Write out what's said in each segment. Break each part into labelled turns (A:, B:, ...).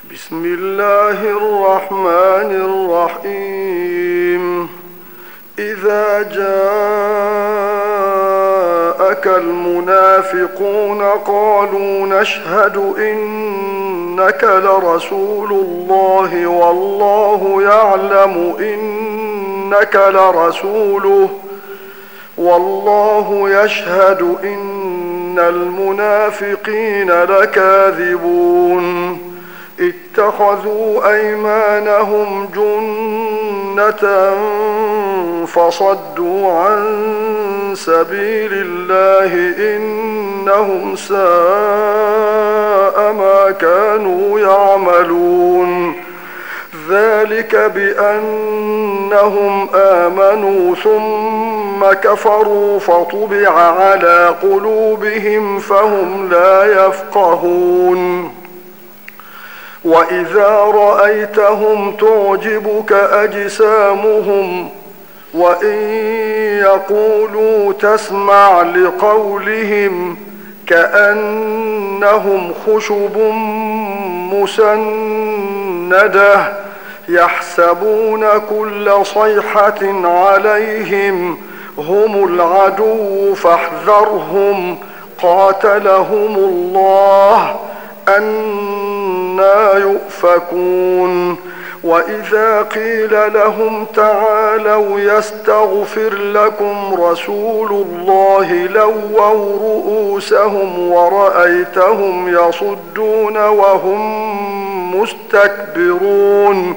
A: بسم الله الرحمن الرحيم. إذا جاءك المنافقون قالوا نشهد إنك لرسول الله والله يعلم إنك لرسوله والله يشهد إن المنافقين لكاذبون. اتخذوا أيمانهم جنة فصدوا عن سبيل الله إنهم ساء ما كانوا يعملون. ذلك بأنهم آمنوا ثم كفروا فطبع على قلوبهم فهم لا يفقهون. وإذا رأيتهم تعجبك أجسامهم وإن يقولوا تسمع لقولهم كأنهم خشب مسندة يحسبون كل صيحة عليهم هم العدو فاحذرهم قاتلهم الله أنى يؤفكون. وإذا قيل لهم تعالوا يستغفر لكم رسول الله لووا رؤوسهم ورأيتهم يصدون وهم مستكبرون.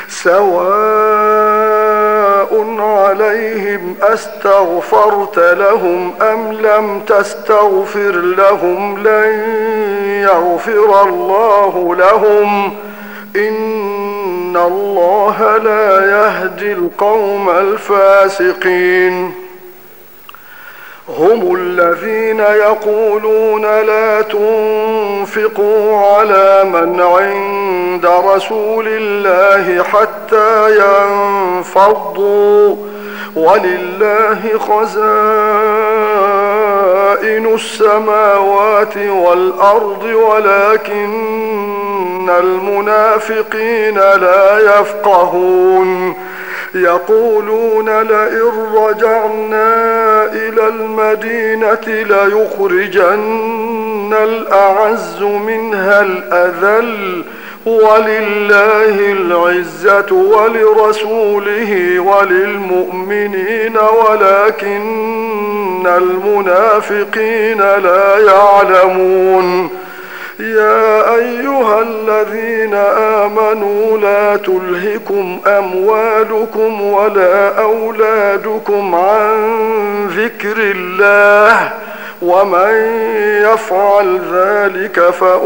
A: سواء عليهم أستغفرت لهم أم لم تستغفر لهم لن يغفر الله لهم إن الله لا يهدي القوم الفاسقين. هم الذين يقولون لا تنفقوا على من عند رسول الله حتى ينفضوا ولله خزائن السماوات والأرض ولكن المنافقين لا يفقهون. يقولون لئن رجعنا إلى المدينة ليخرجن الأعز منها الأذل ولله العزة ولرسوله وللمؤمنين ولكن المنافقين لا يعلمون. يا أيها الذين آمنوا لا تلهكم أموالكم ولا أولادكم عن ذكر الله ومن يفعل ذلك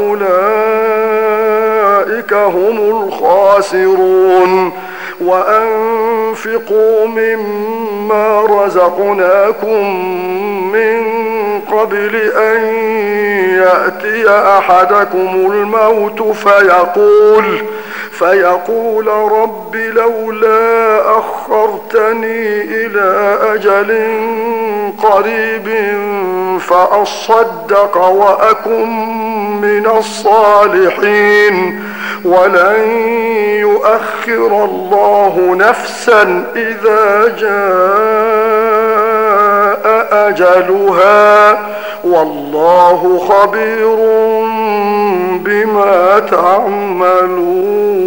A: فأولئك هم الخاسرون. وأنفقوا مما رزقناكم من قبل أن يأتي أحدكم الموت فيقول رب لولا أخرتني إلى أجل قريب فأصدق وأكن من الصالحين ولن يؤخر الله نفسا إذا جاء أجلها والله خبير بما تعملون.